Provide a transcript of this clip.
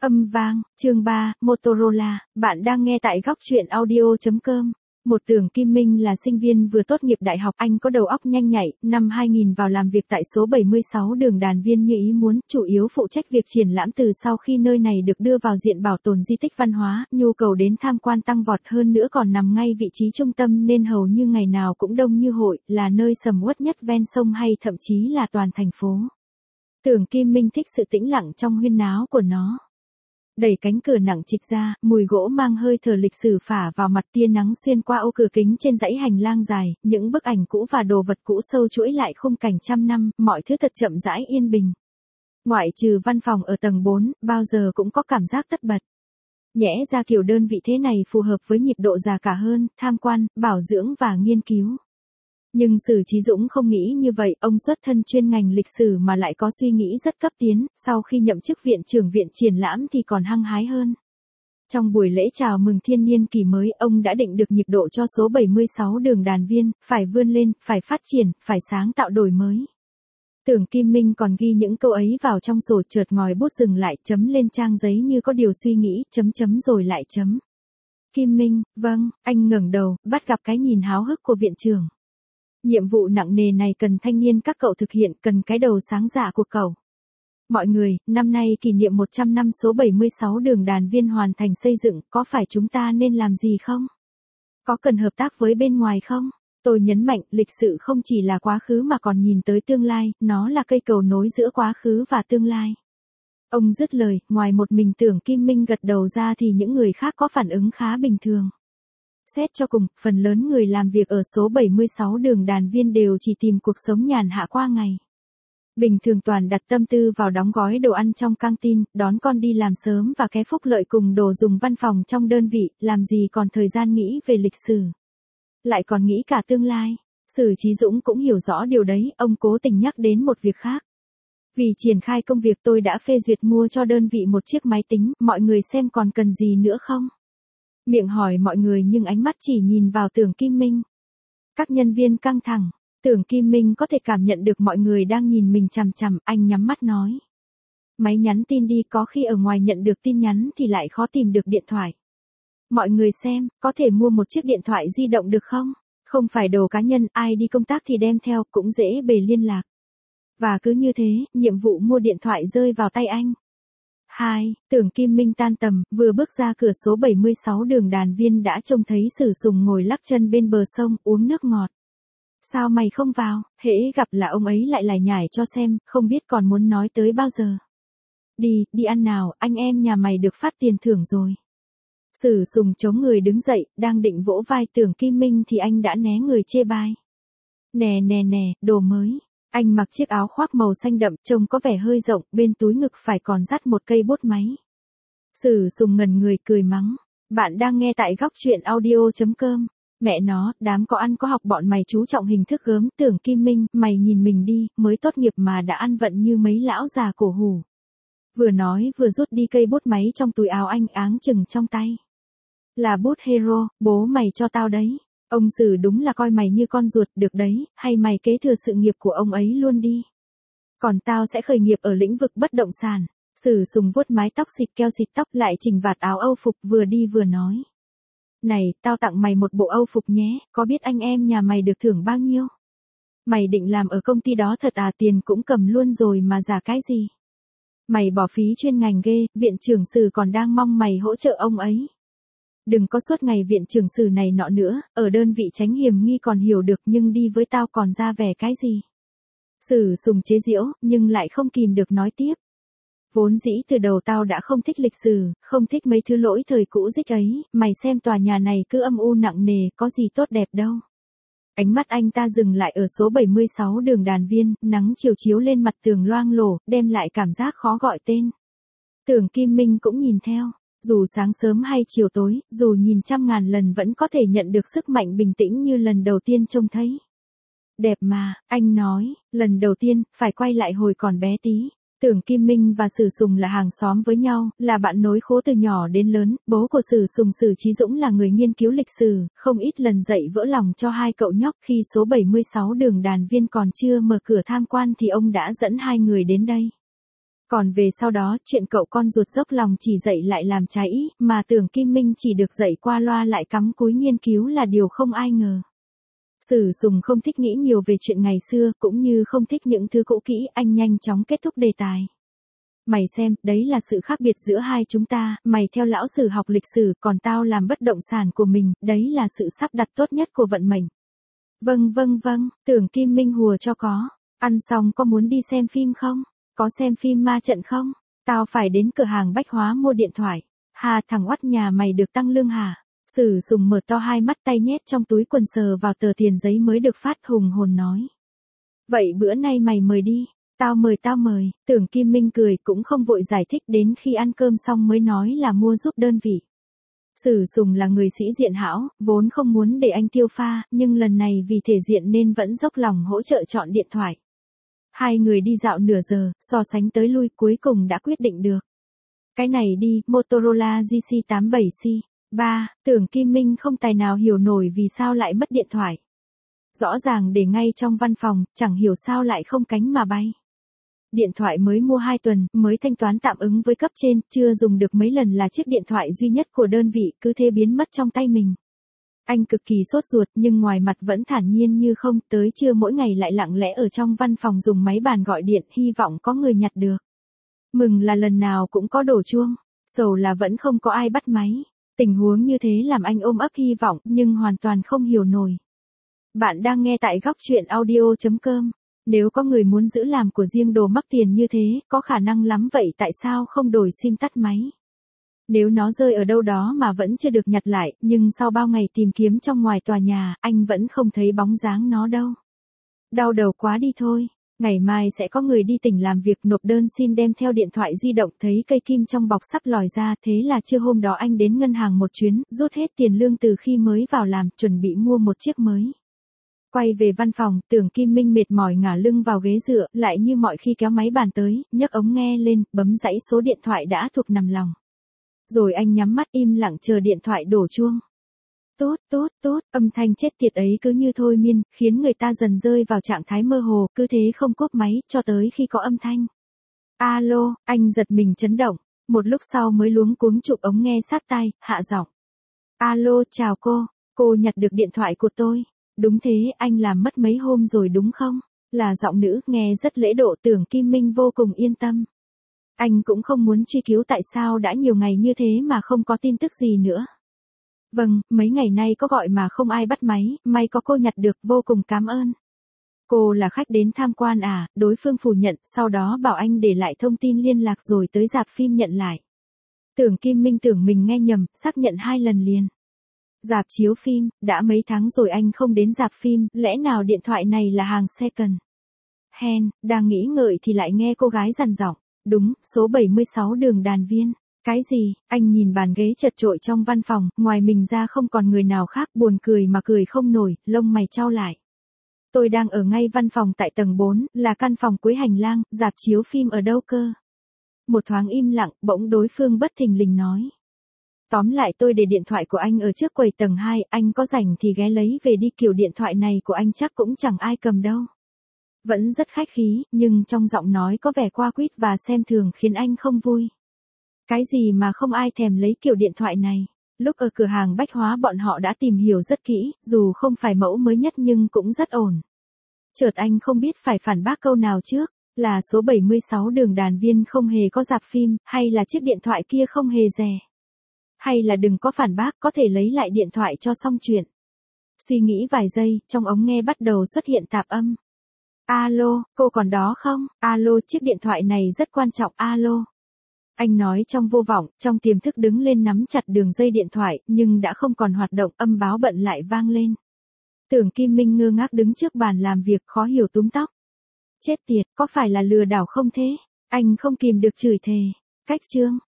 Âm vang, chương 3, Motorola, bạn đang nghe tại góc truyện audio.com. Một Tưởng Kim Minh là sinh viên vừa tốt nghiệp đại học, anh có đầu óc nhanh nhạy, năm 2000 vào làm việc tại số 76 đường Đàn Viên như ý muốn, chủ yếu phụ trách việc triển lãm. Từ sau khi nơi này được đưa vào diện bảo tồn di tích văn hóa, nhu cầu đến tham quan tăng vọt, hơn nữa còn nằm ngay vị trí trung tâm nên hầu như ngày nào cũng đông như hội, là nơi sầm uất nhất ven sông hay thậm chí là toàn thành phố. Tưởng Kim Minh thích sự tĩnh lặng trong huyên náo của nó. Đẩy cánh cửa nặng trịch ra, mùi gỗ mang hơi thở lịch sử phả vào mặt, tia nắng xuyên qua ô cửa kính trên dãy hành lang dài, những bức ảnh cũ và đồ vật cũ sâu chuỗi lại khung cảnh trăm năm, mọi thứ thật chậm rãi yên bình. Ngoại trừ văn phòng ở tầng 4, bao giờ cũng có cảm giác tất bật. Nhẽ ra kiểu đơn vị thế này phù hợp với nhịp độ già cả hơn, tham quan, bảo dưỡng và nghiên cứu. Nhưng Sử Chí Dũng không nghĩ như vậy, ông xuất thân chuyên ngành lịch sử mà lại có suy nghĩ rất cấp tiến, sau khi nhậm chức viện trưởng viện triển lãm thì còn hăng hái hơn. Trong buổi lễ chào mừng thiên niên kỷ mới, ông đã định được nhịp độ cho số 76 đường Đàn Viên, phải vươn lên, phải phát triển, phải sáng tạo đổi mới. Tưởng Kim Minh còn ghi những câu ấy vào trong sổ, chợt ngòi bút dừng lại, chấm lên trang giấy như có điều suy nghĩ, chấm rồi lại chấm. Kim Minh, vâng, anh ngẩng đầu, bắt gặp cái nhìn háo hức của viện trưởng. Nhiệm vụ nặng nề này cần thanh niên các cậu thực hiện, cần cái đầu sáng dạ của cậu. Mọi người, năm nay kỷ niệm 100 năm số 76 đường Đàn Viên hoàn thành xây dựng, có phải chúng ta nên làm gì không? Có cần hợp tác với bên ngoài không? Tôi nhấn mạnh, lịch sử không chỉ là quá khứ mà còn nhìn tới tương lai, nó là cây cầu nối giữa quá khứ và tương lai. Ông dứt lời, ngoài một mình Tưởng Kim Minh gật đầu ra thì những người khác có phản ứng khá bình thường. Xét cho cùng, phần lớn người làm việc ở số 76 đường Đàn Viên đều chỉ tìm cuộc sống nhàn hạ qua ngày. Bình thường toàn đặt tâm tư vào đóng gói đồ ăn trong căng tin, đón con đi làm sớm và ké phúc lợi cùng đồ dùng văn phòng trong đơn vị, làm gì còn thời gian nghĩ về lịch sử. Lại còn nghĩ cả tương lai. Sử Chí Dũng cũng hiểu rõ điều đấy, ông cố tình nhắc đến một việc khác. Vì triển khai công việc tôi đã phê duyệt mua cho đơn vị một chiếc máy tính, mọi người xem còn cần gì nữa không? Miệng hỏi mọi người nhưng ánh mắt chỉ nhìn vào Tưởng Kim Minh. Các nhân viên căng thẳng, Tưởng Kim Minh có thể cảm nhận được mọi người đang nhìn mình chằm chằm, anh nhắm mắt nói. Máy nhắn tin đi, có khi ở ngoài nhận được tin nhắn thì lại khó tìm được điện thoại. Mọi người xem, có thể mua một chiếc điện thoại di động được không? Không phải đồ cá nhân, ai đi công tác thì đem theo, cũng dễ bề liên lạc. Và cứ như thế, nhiệm vụ mua điện thoại rơi vào tay anh. 2. Tưởng Kim Minh tan tầm, vừa bước ra cửa số 76 đường Đàn Viên đã trông thấy Sử Sùng ngồi lắc chân bên bờ sông, uống nước ngọt. Sao mày không vào? Hễ gặp là ông ấy lại lải nhải cho xem, không biết còn muốn nói tới bao giờ. Đi ăn nào, anh em nhà mày được phát tiền thưởng rồi. Sử Sùng chống người đứng dậy, đang định vỗ vai Tưởng Kim Minh thì anh đã né người chê bai. Nè, đồ mới. Anh mặc chiếc áo khoác màu xanh đậm, trông có vẻ hơi rộng, bên túi ngực phải còn dắt một cây bút máy. Sử Sùng ngẩn người cười mắng. Bạn đang nghe tại góc truyện audio.com. Mẹ nó, đám có ăn có học bọn mày chú trọng hình thức gớm. Tưởng Kim Minh, mày nhìn mình đi, mới tốt nghiệp mà đã ăn vận như mấy lão già cổ hủ. Vừa nói vừa rút đi cây bút máy trong túi áo anh, áng chừng trong tay. Là bút Hero, bố mày cho tao đấy. Ông Sử đúng là coi mày như con ruột, được đấy, hay mày kế thừa sự nghiệp của ông ấy luôn đi. Còn tao sẽ khởi nghiệp ở lĩnh vực bất động sản. Sử Sùng vuốt mái tóc xịt keo xịt tóc lại chỉnh vạt áo Âu phục, vừa đi vừa nói. Này, tao tặng mày một bộ Âu phục nhé, có biết anh em nhà mày được thưởng bao nhiêu? Mày định làm ở công ty đó thật à, tiền cũng cầm luôn rồi mà giả cái gì? Mày bỏ phí chuyên ngành ghê, viện trưởng Sử còn đang mong mày hỗ trợ ông ấy. Đừng có suốt ngày viện trưởng Sử này nọ nữa, ở đơn vị tránh hiểm nghi còn hiểu được nhưng đi với tao còn ra vẻ cái gì. Sử Sùng chế giễu, nhưng lại không kìm được nói tiếp. Vốn dĩ từ đầu tao đã không thích lịch sử, không thích mấy thứ lỗi thời cũ dích ấy, mày xem tòa nhà này cứ âm u nặng nề, có gì tốt đẹp đâu. Ánh mắt anh ta dừng lại ở số 76 đường Đàn Viên, nắng chiều chiếu lên mặt tường loang lổ, đem lại cảm giác khó gọi tên. Tưởng Kim Minh cũng nhìn theo. Dù sáng sớm hay chiều tối, dù nhìn trăm ngàn lần vẫn có thể nhận được sức mạnh bình tĩnh như lần đầu tiên trông thấy. Đẹp mà, anh nói, lần đầu tiên, phải quay lại hồi còn bé tí. Tưởng Kim Minh và Sử Sùng là hàng xóm với nhau, là bạn nối khố từ nhỏ đến lớn, bố của Sử Sùng Sử Chí Dũng là người nghiên cứu lịch sử, không ít lần dạy vỡ lòng cho hai cậu nhóc. Khi số 76 đường Đàn Viên còn chưa mở cửa tham quan thì ông đã dẫn hai người đến đây. Còn về sau đó, chuyện cậu con ruột dốc lòng chỉ dạy lại làm trái ý, mà Tưởng Kim Minh chỉ được dạy qua loa lại cắm cúi nghiên cứu là điều không ai ngờ. Sử Sùng không thích nghĩ nhiều về chuyện ngày xưa, cũng như không thích những thứ cũ kỹ, anh nhanh chóng kết thúc đề tài. Mày xem, đấy là sự khác biệt giữa hai chúng ta, mày theo lão Sử học lịch sử, còn tao làm bất động sản của mình, đấy là sự sắp đặt tốt nhất của vận mệnh. Vâng, Tưởng Kim Minh hùa cho có. Ăn xong có muốn đi xem phim không? Có xem phim ma trận không? Tao phải đến cửa hàng bách hóa mua điện thoại. Hà, thằng oắt nhà mày được tăng lương hả? Sử Sùng mở to hai mắt, tay nhét trong túi quần sờ vào tờ tiền giấy mới được phát, hùng hồn nói. Vậy bữa nay mày mời đi. Tao mời. Tưởng Kim Minh cười, cũng không vội giải thích, đến khi ăn cơm xong mới nói là mua giúp đơn vị. Sử Sùng là người sĩ diện hão, vốn không muốn để anh tiêu pha, nhưng lần này vì thể diện nên vẫn dốc lòng hỗ trợ chọn điện thoại. Hai người đi dạo nửa giờ, so sánh tới lui, cuối cùng đã quyết định được. Cái này đi, Motorola GC87C. 3. Tưởng Kim Minh không tài nào hiểu nổi vì sao lại mất điện thoại. Rõ ràng để ngay trong văn phòng, chẳng hiểu sao lại không cánh mà bay. Điện thoại mới mua 2 tuần, mới thanh toán tạm ứng với cấp trên, chưa dùng được mấy lần là chiếc điện thoại duy nhất của đơn vị cứ thế biến mất trong tay mình. Anh cực kỳ sốt ruột nhưng ngoài mặt vẫn thản nhiên như không, tới trưa mỗi ngày lại lặng lẽ ở trong văn phòng dùng máy bàn gọi điện, hy vọng có người nhặt được. Mừng là lần nào cũng có đổ chuông, sầu là vẫn không có ai bắt máy. Tình huống như thế làm anh ôm ấp hy vọng nhưng hoàn toàn không hiểu nổi. Bạn đang nghe tại góc chuyện audio.com. Nếu có người muốn giữ làm của riêng đồ mắc tiền như thế, có khả năng lắm vậy tại sao không đổi sim tắt máy? Nếu nó rơi ở đâu đó mà vẫn chưa được nhặt lại, nhưng sau bao ngày tìm kiếm trong ngoài tòa nhà, anh vẫn không thấy bóng dáng nó đâu. Đau đầu quá đi thôi. Ngày mai sẽ có người đi tỉnh làm việc nộp đơn xin đem theo điện thoại di động, thấy cây kim trong bọc sắp lòi ra, thế là trưa hôm đó anh đến ngân hàng một chuyến, rút hết tiền lương từ khi mới vào làm, chuẩn bị mua một chiếc mới. Quay về văn phòng, Tưởng Kim Minh mệt mỏi ngả lưng vào ghế dựa, lại như mọi khi kéo máy bàn tới, nhấc ống nghe lên, bấm dãy số điện thoại đã thuộc nằm lòng. Rồi anh nhắm mắt im lặng chờ điện thoại đổ chuông. Tốt, âm thanh chết tiệt ấy cứ như thôi miên, khiến người ta dần rơi vào trạng thái mơ hồ, cứ thế không cúp máy, cho tới khi có âm thanh. Alo, anh giật mình chấn động, một lúc sau mới luống cuống chụp ống nghe sát tai, hạ giọng. Alo, chào cô nhặt được điện thoại của tôi. Đúng thế, anh làm mất mấy hôm rồi đúng không? Là giọng nữ, nghe rất lễ độ. Tưởng Kim Minh vô cùng yên tâm. Anh cũng không muốn truy cứu tại sao đã nhiều ngày như thế mà không có tin tức gì nữa. Vâng, mấy ngày nay có gọi mà không ai bắt máy, may có cô nhặt được, vô cùng cảm ơn. Cô là khách đến tham quan à? Đối phương phủ nhận, sau đó bảo anh để lại thông tin liên lạc rồi tới rạp phim nhận lại. Tưởng Kim Minh tưởng mình nghe nhầm, xác nhận 2 lần liền. Rạp chiếu phim, đã mấy tháng rồi anh không đến rạp phim, lẽ nào điện thoại này là hàng second? Đang nghĩ ngợi thì lại nghe cô gái dằn giọng. Đúng, số 76 đường Đàn Viên. Cái gì? Anh nhìn bàn ghế chật chội trong văn phòng, ngoài mình ra không còn người nào khác, buồn cười mà cười không nổi, lông mày chau lại. Tôi đang ở ngay văn phòng tại tầng 4, là căn phòng cuối hành lang, rạp chiếu phim ở đâu cơ? Một thoáng im lặng, bỗng đối phương bất thình lình nói. Tóm lại tôi để điện thoại của anh ở trước quầy tầng 2, anh có rảnh thì ghé lấy về đi, kiểu điện thoại này của anh chắc cũng chẳng ai cầm đâu. Vẫn rất khách khí, nhưng trong giọng nói có vẻ qua quýt và xem thường khiến anh không vui. Cái gì mà không ai thèm lấy kiểu điện thoại này? Lúc ở cửa hàng bách hóa bọn họ đã tìm hiểu rất kỹ, dù không phải mẫu mới nhất nhưng cũng rất ổn. Chợt anh không biết phải phản bác câu nào trước, là số 76 đường Đàn Viên không hề có rạp phim, hay là chiếc điện thoại kia không hề rẻ. Hay là đừng có phản bác, có thể lấy lại điện thoại cho xong chuyện. Suy nghĩ vài giây, trong ống nghe bắt đầu xuất hiện tạp âm. Alo, cô còn đó không? Alo, chiếc điện thoại này rất quan trọng. Alo. Anh nói trong vô vọng, trong tiềm thức đứng lên nắm chặt đường dây điện thoại, nhưng đã không còn hoạt động, âm báo bận lại vang lên. Tưởng Kim Minh ngơ ngác đứng trước bàn làm việc, khó hiểu túm tóc. Chết tiệt, có phải là lừa đảo không thế? Anh không kìm được chửi thề. Cách chương.